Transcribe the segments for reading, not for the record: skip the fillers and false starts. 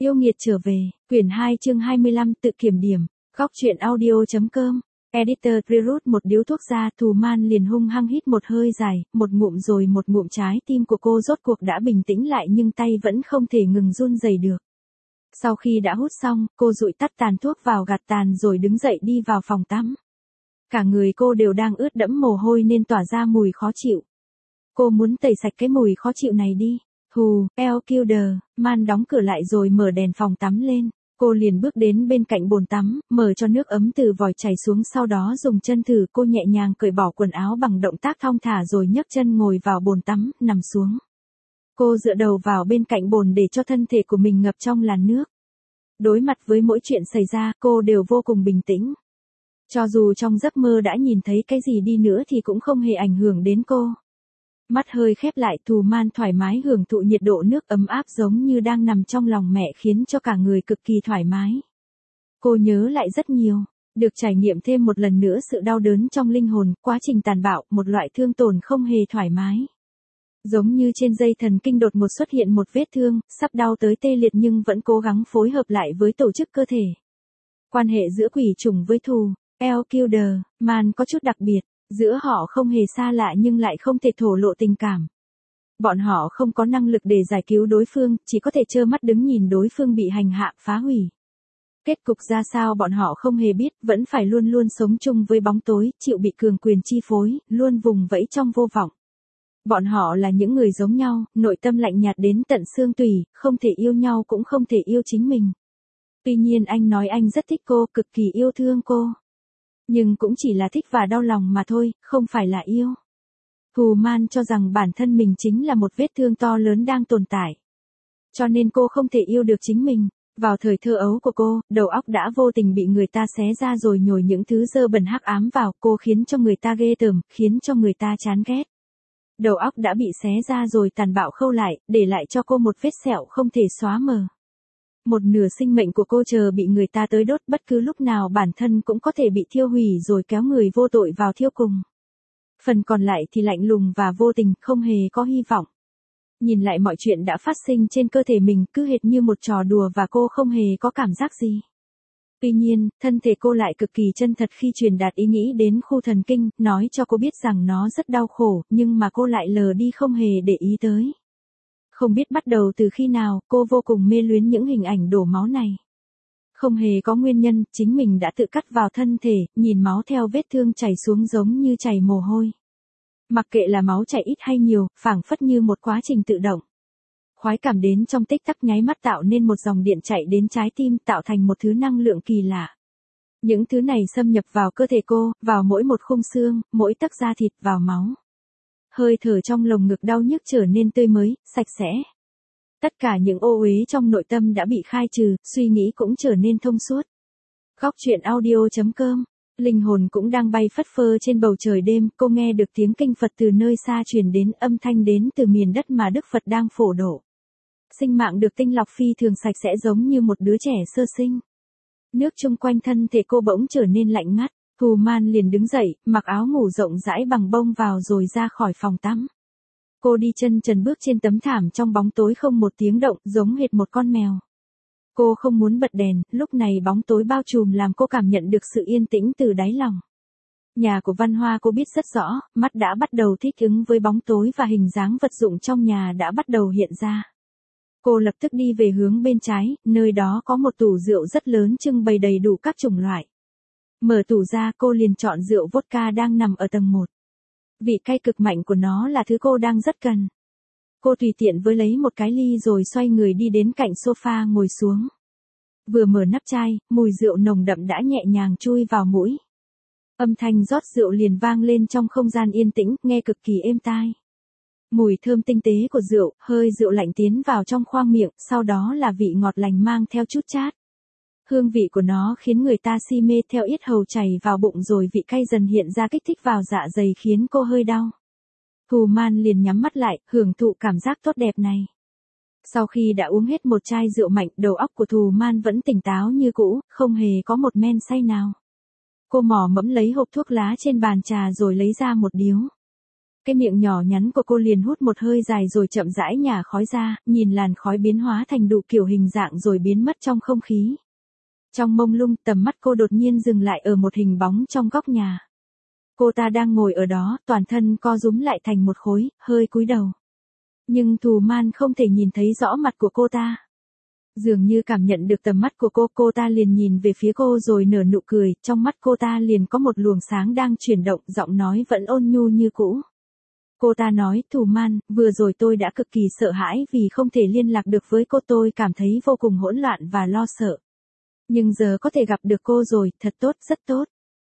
Yêu nghiệt trở về, quyển 2 chương 25 tự kiểm điểm, góc truyện audio.com, editor Rút một điếu thuốc ra, Thù Man liền hung hăng hít một hơi dài, một ngụm rồi một ngụm, trái tim của cô rốt cuộc đã bình tĩnh lại nhưng tay vẫn không thể ngừng run rẩy được. Sau khi đã hút xong, cô dụi tắt tàn thuốc vào gạt tàn rồi đứng dậy đi vào phòng tắm. Cả người cô đều đang ướt đẫm mồ hôi nên tỏa ra mùi khó chịu. Cô muốn tẩy sạch cái mùi khó chịu này đi. Man đóng cửa lại rồi mở đèn phòng tắm lên. Cô liền bước đến bên cạnh bồn tắm, mở cho nước ấm từ vòi chảy xuống, sau đó dùng chân thử. Cô nhẹ nhàng cởi bỏ quần áo bằng động tác thong thả rồi nhấc chân ngồi vào bồn tắm, nằm xuống. Cô dựa đầu vào bên cạnh bồn để cho thân thể của mình ngập trong làn nước. Đối mặt với mỗi chuyện xảy ra, cô đều vô cùng bình tĩnh. Cho dù trong giấc mơ đã nhìn thấy cái gì đi nữa thì cũng không hề ảnh hưởng đến cô. Mắt hơi khép lại, Thù Man thoải mái hưởng thụ nhiệt độ nước ấm áp giống như đang nằm trong lòng mẹ, khiến cho cả người cực kỳ thoải mái. Cô nhớ lại rất nhiều, được trải nghiệm thêm một lần nữa sự đau đớn trong linh hồn, quá trình tàn bạo, một loại thương tổn không hề thoải mái. Giống như trên dây thần kinh đột ngột xuất hiện một vết thương, sắp đau tới tê liệt nhưng vẫn cố gắng phối hợp lại với tổ chức cơ thể. Quan hệ giữa quỷ trùng với Thù Man có chút đặc biệt. Giữa họ không hề xa lạ nhưng lại không thể thổ lộ tình cảm. Bọn họ không có năng lực để giải cứu đối phương, chỉ có thể trơ mắt đứng nhìn đối phương bị hành hạ, phá hủy. Kết cục ra sao bọn họ không hề biết, vẫn phải luôn luôn sống chung với bóng tối, chịu bị cường quyền chi phối, luôn vùng vẫy trong vô vọng. Bọn họ là những người giống nhau, nội tâm lạnh nhạt đến tận xương tủy, không thể yêu nhau cũng không thể yêu chính mình. Tuy nhiên anh nói anh rất thích cô, cực kỳ yêu thương cô. Nhưng cũng chỉ là thích và đau lòng mà thôi, không phải là yêu. Thù Man cho rằng bản thân mình chính là một vết thương to lớn đang tồn tại. Cho nên cô không thể yêu được chính mình. Vào thời thơ ấu của cô, đầu óc đã vô tình bị người ta xé ra rồi nhồi những thứ dơ bẩn hắc ám vào, cô khiến cho người ta ghê tởm, khiến cho người ta chán ghét. Đầu óc đã bị xé ra rồi tàn bạo khâu lại, để lại cho cô một vết sẹo không thể xóa mờ. Một nửa sinh mệnh của cô chờ bị người ta tới đốt, bất cứ lúc nào bản thân cũng có thể bị thiêu hủy rồi kéo người vô tội vào thiêu cùng. Phần còn lại thì lạnh lùng và vô tình, không hề có hy vọng. Nhìn lại mọi chuyện đã phát sinh trên cơ thể mình cứ hệt như một trò đùa và cô không hề có cảm giác gì. Tuy nhiên, thân thể cô lại cực kỳ chân thật khi truyền đạt ý nghĩ đến khu thần kinh, nói cho cô biết rằng nó rất đau khổ, nhưng mà cô lại lờ đi không hề để ý tới. Không biết bắt đầu từ khi nào, cô vô cùng mê luyến những hình ảnh đổ máu này. Không hề có nguyên nhân, chính mình đã tự cắt vào thân thể, nhìn máu theo vết thương chảy xuống giống như chảy mồ hôi. Mặc kệ là máu chảy ít hay nhiều, phảng phất như một quá trình tự động. Khoái cảm đến trong tích tắc nháy mắt tạo nên một dòng điện chạy đến trái tim, tạo thành một thứ năng lượng kỳ lạ. Những thứ này xâm nhập vào cơ thể cô, vào mỗi một khung xương, mỗi tấc da thịt, vào máu. Hơi thở trong lồng ngực đau nhức trở nên tươi mới, sạch sẽ. Tất cả những ô uế trong nội tâm đã bị khai trừ, suy nghĩ cũng trở nên thông suốt. Góc truyện audio.com, linh hồn cũng đang bay phất phơ trên bầu trời đêm, cô nghe được tiếng kinh Phật từ nơi xa truyền đến, âm thanh đến từ miền đất mà Đức Phật đang phổ độ. Sinh mạng được tinh lọc phi thường sạch sẽ giống như một đứa trẻ sơ sinh. Nước chung quanh thân thể cô bỗng trở nên lạnh ngắt. Thù Man liền đứng dậy, mặc áo ngủ rộng rãi bằng bông vào rồi ra khỏi phòng tắm. Cô đi chân trần bước trên tấm thảm trong bóng tối không một tiếng động, giống hệt một con mèo. Cô không muốn bật đèn, lúc này bóng tối bao trùm làm cô cảm nhận được sự yên tĩnh từ đáy lòng. Nhà của Văn Hoa cô biết rất rõ, mắt đã bắt đầu thích ứng với bóng tối và hình dáng vật dụng trong nhà đã bắt đầu hiện ra. Cô lập tức đi về hướng bên trái, nơi đó có một tủ rượu rất lớn trưng bày đầy đủ các chủng loại. Mở tủ ra cô liền chọn rượu vodka đang nằm ở tầng 1. Vị cay cực mạnh của nó là thứ cô đang rất cần. Cô tùy tiện với lấy một cái ly rồi xoay người đi đến cạnh sofa ngồi xuống. Vừa mở nắp chai, mùi rượu nồng đậm đã nhẹ nhàng chui vào mũi. Âm thanh rót rượu liền vang lên trong không gian yên tĩnh, nghe cực kỳ êm tai. Mùi thơm tinh tế của rượu, hơi rượu lạnh tiến vào trong khoang miệng, sau đó là vị ngọt lành mang theo chút chát. Hương vị của nó khiến người ta si mê, theo yết hầu chảy vào bụng rồi vị cay dần hiện ra kích thích vào dạ dày khiến cô hơi đau. Thù Man liền nhắm mắt lại, hưởng thụ cảm giác tốt đẹp này. Sau khi đã uống hết một chai rượu mạnh, đầu óc của Thù Man vẫn tỉnh táo như cũ, không hề có một men say nào. Cô mò mẫm lấy hộp thuốc lá trên bàn trà rồi lấy ra một điếu. Cái miệng nhỏ nhắn của cô liền hút một hơi dài rồi chậm rãi nhả khói ra, nhìn làn khói biến hóa thành đủ kiểu hình dạng rồi biến mất trong không khí. Trong mông lung, tầm mắt cô đột nhiên dừng lại ở một hình bóng trong góc nhà. Cô ta đang ngồi ở đó, toàn thân co rúm lại thành một khối, hơi cúi đầu. Nhưng Thù Man không thể nhìn thấy rõ mặt của cô ta. Dường như cảm nhận được tầm mắt của cô ta liền nhìn về phía cô rồi nở nụ cười, trong mắt cô ta liền có một luồng sáng đang chuyển động, giọng nói vẫn ôn nhu như cũ. Cô ta nói, Thù Man, vừa rồi tôi đã cực kỳ sợ hãi vì không thể liên lạc được với cô, tôi cảm thấy vô cùng hỗn loạn và lo sợ. Nhưng giờ có thể gặp được cô rồi, thật tốt, rất tốt.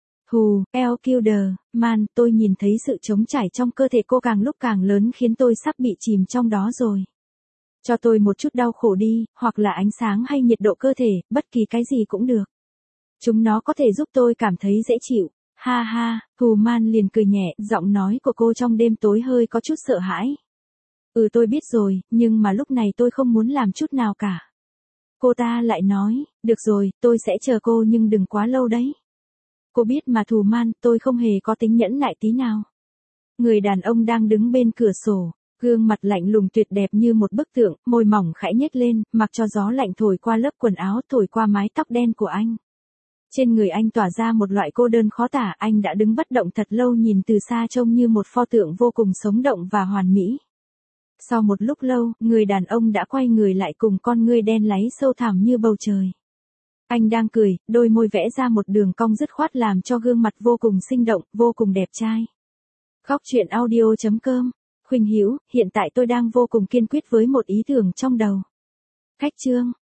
Man, tôi nhìn thấy sự trống trải trong cơ thể cô càng lúc càng lớn khiến tôi sắp bị chìm trong đó rồi. Cho tôi một chút đau khổ đi, hoặc là ánh sáng hay nhiệt độ cơ thể, bất kỳ cái gì cũng được. Chúng nó có thể giúp tôi cảm thấy dễ chịu. Ha ha, Thù Man liền cười nhẹ, giọng nói của cô trong đêm tối hơi có chút sợ hãi. Tôi biết rồi, nhưng mà lúc này tôi không muốn làm chút nào cả. Cô ta lại nói, được rồi, tôi sẽ chờ cô nhưng đừng quá lâu đấy. Cô biết mà Thù Man, tôi không hề có tính nhẫn nại tí nào. Người đàn ông đang đứng bên cửa sổ, gương mặt lạnh lùng tuyệt đẹp như một bức tượng, môi mỏng khẽ nhếch lên, mặc cho gió lạnh thổi qua lớp quần áo, thổi qua mái tóc đen của anh. Trên người anh tỏa ra một loại cô đơn khó tả, anh đã đứng bất động thật lâu nhìn từ xa trông như một pho tượng vô cùng sống động và hoàn mỹ. Sau một lúc lâu, người đàn ông đã quay người lại cùng con ngươi đen láy sâu thẳm như bầu trời. Anh đang cười, đôi môi vẽ ra một đường cong dứt khoát làm cho gương mặt vô cùng sinh động, vô cùng đẹp trai. Góc truyện audio.com. Khuynh Hữu, hiện tại tôi đang vô cùng kiên quyết với một ý tưởng trong đầu. Khách chương.